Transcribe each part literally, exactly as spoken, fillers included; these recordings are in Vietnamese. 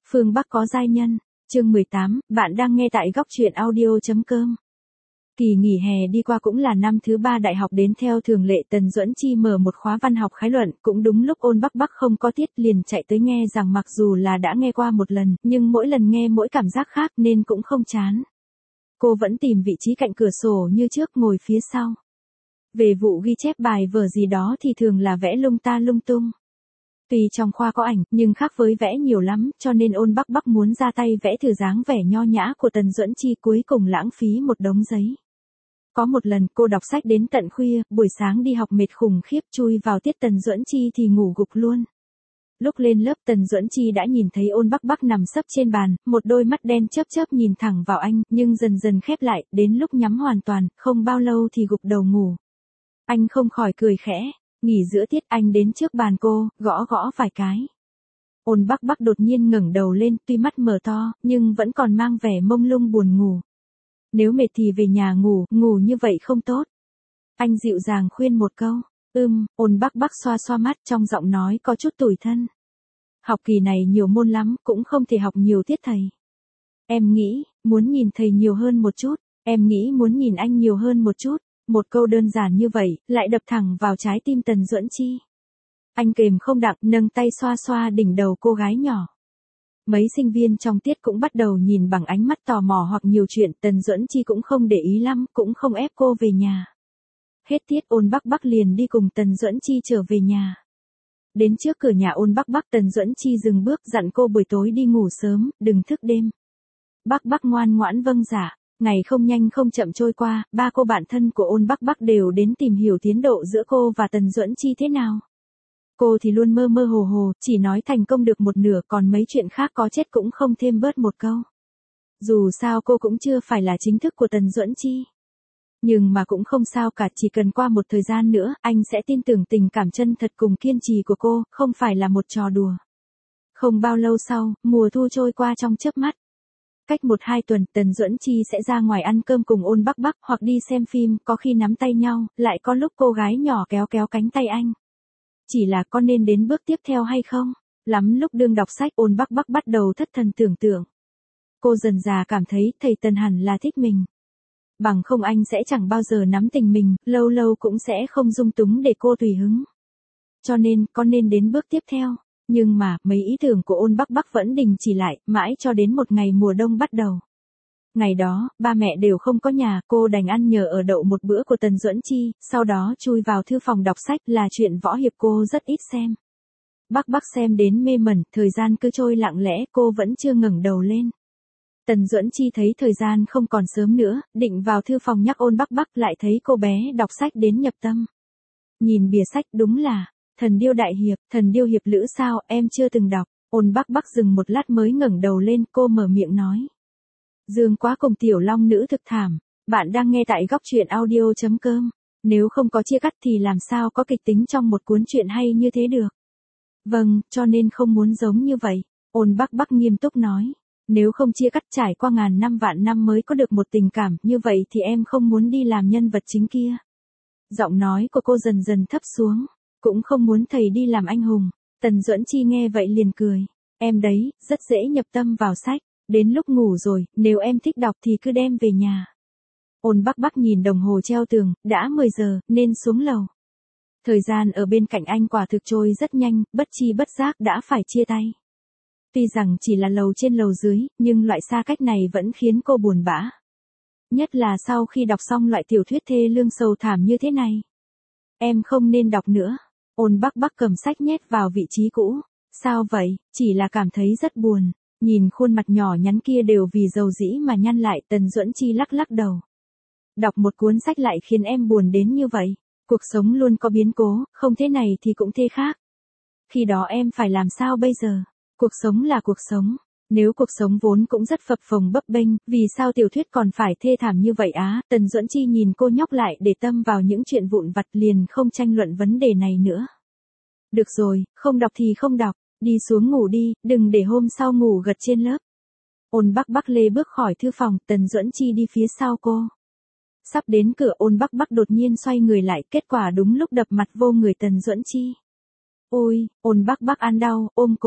Phương Bắc có giai nhân, chương mười tám, bạn đang nghe tại góc truyện audio.com. Kỳ nghỉ hè đi qua cũng là năm thứ ba đại học đến theo thường lệ Tần Duẫn Chi mở một khóa văn học khái luận, cũng đúng lúc ôn Bắc Bắc không có tiết liền chạy tới nghe rằng mặc dù là đã nghe qua một lần, nhưng mỗi lần nghe mỗi cảm giác khác nên cũng không chán. Cô vẫn tìm vị trí cạnh cửa sổ như trước ngồi phía sau. Về vụ ghi chép bài vở gì đó thì thường là vẽ lung ta lung tung. Tuy trong khoa có ảnh, nhưng khác với vẽ nhiều lắm, cho nên ôn Bắc Bắc muốn ra tay vẽ thử dáng vẻ nho nhã của Tần Duẫn Chi, cuối cùng lãng phí một đống giấy. Có một lần cô đọc sách đến tận khuya, buổi sáng đi học mệt khủng khiếp, chui vào tiết Tần Duẫn Chi thì ngủ gục luôn. Lúc lên lớp Tần Duẫn Chi đã nhìn thấy ôn Bắc Bắc nằm sấp trên bàn, một đôi mắt đen chớp chớp nhìn thẳng vào anh, nhưng dần dần khép lại, đến lúc nhắm hoàn toàn, không bao lâu thì gục đầu ngủ. Anh không khỏi cười khẽ. Nghỉ giữa tiết anh đến trước bàn cô, gõ gõ vài cái. Ôn Bắc Bắc đột nhiên ngẩng đầu lên, tuy mắt mở to, nhưng vẫn còn mang vẻ mông lung buồn ngủ. Nếu mệt thì về nhà ngủ, ngủ như vậy không tốt. Anh dịu dàng khuyên một câu. Ưm, ôn Bắc Bắc xoa xoa mắt, trong giọng nói có chút tủi thân. Học kỳ này nhiều môn lắm, cũng không thể học nhiều tiết thầy. Em nghĩ, muốn nhìn thầy nhiều hơn một chút, em nghĩ muốn nhìn anh nhiều hơn một chút. Một câu đơn giản như vậy, lại đập thẳng vào trái tim Tần Duẫn Chi. Anh kềm không đặng, nâng tay xoa xoa đỉnh đầu cô gái nhỏ. Mấy sinh viên trong tiết cũng bắt đầu nhìn bằng ánh mắt tò mò hoặc nhiều chuyện, Tần Duẫn Chi cũng không để ý lắm, cũng không ép cô về nhà. Hết tiết ôn Bắc Bắc liền đi cùng Tần Duẫn Chi trở về nhà. Đến trước cửa nhà ôn Bắc Bắc, Tần Duẫn Chi dừng bước dặn cô buổi tối đi ngủ sớm, đừng thức đêm. Bắc Bắc ngoan ngoãn vâng dạ. Ngày không nhanh không chậm trôi qua, ba cô bạn thân của ôn Bắc Bắc đều đến tìm hiểu tiến độ giữa cô và Tần Duẫn Chi thế nào. Cô thì luôn mơ mơ hồ hồ, chỉ nói thành công được một nửa, còn mấy chuyện khác có chết cũng không thêm bớt một câu. Dù sao cô cũng chưa phải là chính thức của Tần Duẫn Chi. Nhưng mà cũng không sao cả, chỉ cần qua một thời gian nữa, anh sẽ tin tưởng tình cảm chân thật cùng kiên trì của cô, không phải là một trò đùa. Không bao lâu sau, mùa thu trôi qua trong chớp mắt. Cách một hai tuần, Tần Duẫn Chi sẽ ra ngoài ăn cơm cùng ôn Bắc Bắc, hoặc đi xem phim, có khi nắm tay nhau, lại có lúc cô gái nhỏ kéo kéo cánh tay anh. Chỉ là có nên đến bước tiếp theo hay không? Lắm lúc đương đọc sách, ôn Bắc Bắc bắt đầu thất thần tưởng tượng. Cô dần dà cảm thấy thầy Tần hẳn là thích mình. Bằng không anh sẽ chẳng bao giờ nắm tình mình, lâu lâu cũng sẽ không dung túng để cô tùy hứng. Cho nên, có nên đến bước tiếp theo? Nhưng mà, mấy ý tưởng của ôn Bắc Bắc vẫn đình chỉ lại, mãi cho đến một ngày mùa đông bắt đầu. Ngày đó, ba mẹ đều không có nhà, cô đành ăn nhờ ở đậu một bữa của Tần Duẫn Chi, sau đó chui vào thư phòng đọc sách, là chuyện võ hiệp cô rất ít xem. Bắc Bắc xem đến mê mẩn, thời gian cứ trôi lặng lẽ, cô vẫn chưa ngẩng đầu lên. Tần Duẫn Chi thấy thời gian không còn sớm nữa, định vào thư phòng nhắc ôn Bắc Bắc, lại thấy cô bé đọc sách đến nhập tâm. Nhìn bìa sách đúng là Thần Điêu Đại Hiệp, Thần Điêu Hiệp Lữ sao, em chưa từng đọc. Ôn Bắc Bắc dừng một lát mới ngẩng đầu lên, cô mở miệng nói. Dương Quá cùng Tiểu Long Nữ thực thảm, bạn đang nghe tại góc truyện audio.com. Nếu không có chia cắt thì làm sao có kịch tính trong một cuốn truyện hay như thế được. Vâng, cho nên không muốn giống như vậy. Ôn Bắc Bắc nghiêm túc nói. Nếu không chia cắt trải qua ngàn năm vạn năm mới có được một tình cảm như vậy thì em không muốn đi làm nhân vật chính kia. Giọng nói của cô dần dần thấp xuống. Cũng không muốn thầy đi làm anh hùng. Tần Duẫn Chi nghe vậy liền cười. Em đấy, rất dễ nhập tâm vào sách. Đến lúc ngủ rồi, nếu em thích đọc thì cứ đem về nhà. Ôn Bắc Bắc nhìn đồng hồ treo tường, đã mười giờ, nên xuống lầu. Thời gian ở bên cạnh anh quả thực trôi rất nhanh, bất chi bất giác đã phải chia tay. Tuy rằng chỉ là lầu trên lầu dưới, nhưng loại xa cách này vẫn khiến cô buồn bã. Nhất là sau khi đọc xong loại tiểu thuyết thê lương sầu thảm như thế này. Em không nên đọc nữa. Ôn Bắc Bắc cầm sách nhét vào vị trí cũ. Sao vậy, chỉ là cảm thấy rất buồn. Nhìn khuôn mặt nhỏ nhắn kia đều vì dầu dĩ mà nhăn lại, Tần Duẫn Chi lắc lắc đầu. Đọc một cuốn sách lại khiến em buồn đến như vậy. Cuộc sống luôn có biến cố, không thế này thì cũng thế khác. Khi đó em phải làm sao bây giờ? Cuộc sống là cuộc sống. Nếu cuộc sống vốn cũng rất phập phồng bấp bênh, vì sao tiểu thuyết còn phải thê thảm như vậy á? Tần Duẫn Chi nhìn cô nhóc lại để tâm vào những chuyện vụn vặt, liền không tranh luận vấn đề này nữa. Được rồi, không đọc thì không đọc, đi xuống ngủ đi, đừng để hôm sau ngủ gật trên lớp. Ôn Bắc Bắc lê bước khỏi thư phòng, Tần Duẫn Chi đi phía sau cô. Sắp đến cửa, ôn Bắc Bắc đột nhiên xoay người lại, kết quả đúng lúc đập mặt vô người Tần Duẫn Chi. Ôi, ôn Bắc Bắc ăn đau, ôm cổ.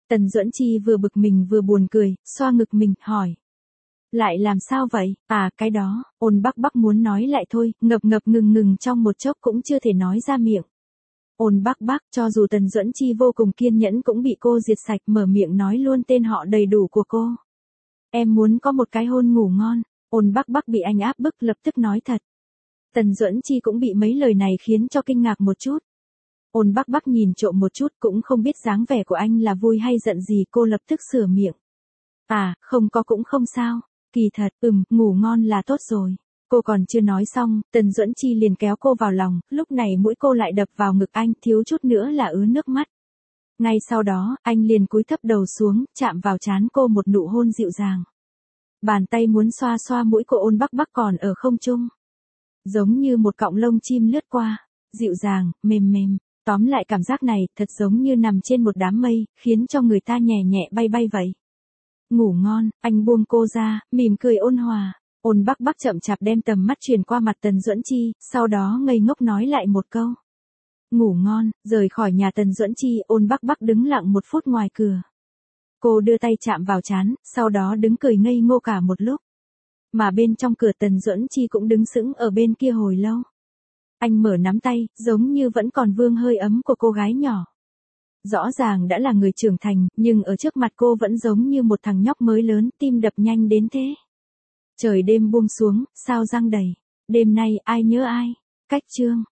Tần Duẫn Chi vừa bực mình vừa buồn cười, xoa ngực mình, hỏi. Lại làm sao vậy? À, cái đó, Ôn Bắc Bắc muốn nói lại thôi, ngập ngập ngừng ngừng trong một chốc cũng chưa thể nói ra miệng. Ôn Bắc Bắc, cho dù Tần Duẫn Chi vô cùng kiên nhẫn cũng bị cô diệt sạch, mở miệng nói luôn tên họ đầy đủ của cô. Em muốn có một cái hôn ngủ ngon. Ôn Bắc Bắc bị anh áp bức lập tức nói thật. Tần Duẫn Chi cũng bị mấy lời này khiến cho kinh ngạc một chút. Ôn Bắc Bắc nhìn trộm một chút cũng không biết dáng vẻ của anh là vui hay giận gì, cô lập tức sửa miệng. À, không có cũng không sao. Kỳ thật, ừm, ngủ ngon là tốt rồi. Cô còn chưa nói xong, Tần Duẫn Chi liền kéo cô vào lòng, lúc này mũi cô lại đập vào ngực anh, thiếu chút nữa là ứa nước mắt. Ngay sau đó, anh liền cúi thấp đầu xuống, chạm vào trán cô một nụ hôn dịu dàng. Bàn tay muốn xoa xoa mũi của Ôn Bắc Bắc còn ở không trung. Giống như một cọng lông chim lướt qua, dịu dàng, mềm mềm. Tóm lại cảm giác này, thật giống như nằm trên một đám mây, khiến cho người ta nhẹ nhẹ bay bay vậy. Ngủ ngon, anh buông cô ra, mỉm cười ôn hòa. Ôn Bắc Bắc chậm chạp đem tầm mắt truyền qua mặt Tần Duẫn Chi, sau đó ngây ngốc nói lại một câu. Ngủ ngon, rời khỏi nhà Tần Duẫn Chi, Ôn Bắc Bắc đứng lặng một phút ngoài cửa. Cô đưa tay chạm vào trán, sau đó đứng cười ngây ngô cả một lúc. Mà bên trong cửa Tần Duẫn Chi cũng đứng sững ở bên kia hồi lâu. Anh mở nắm tay, giống như vẫn còn vương hơi ấm của cô gái nhỏ. Rõ ràng đã là người trưởng thành, nhưng ở trước mặt cô vẫn giống như một thằng nhóc mới lớn, tim đập nhanh đến thế. Trời đêm buông xuống, sao răng đầy. Đêm nay ai nhớ ai? Cách chương.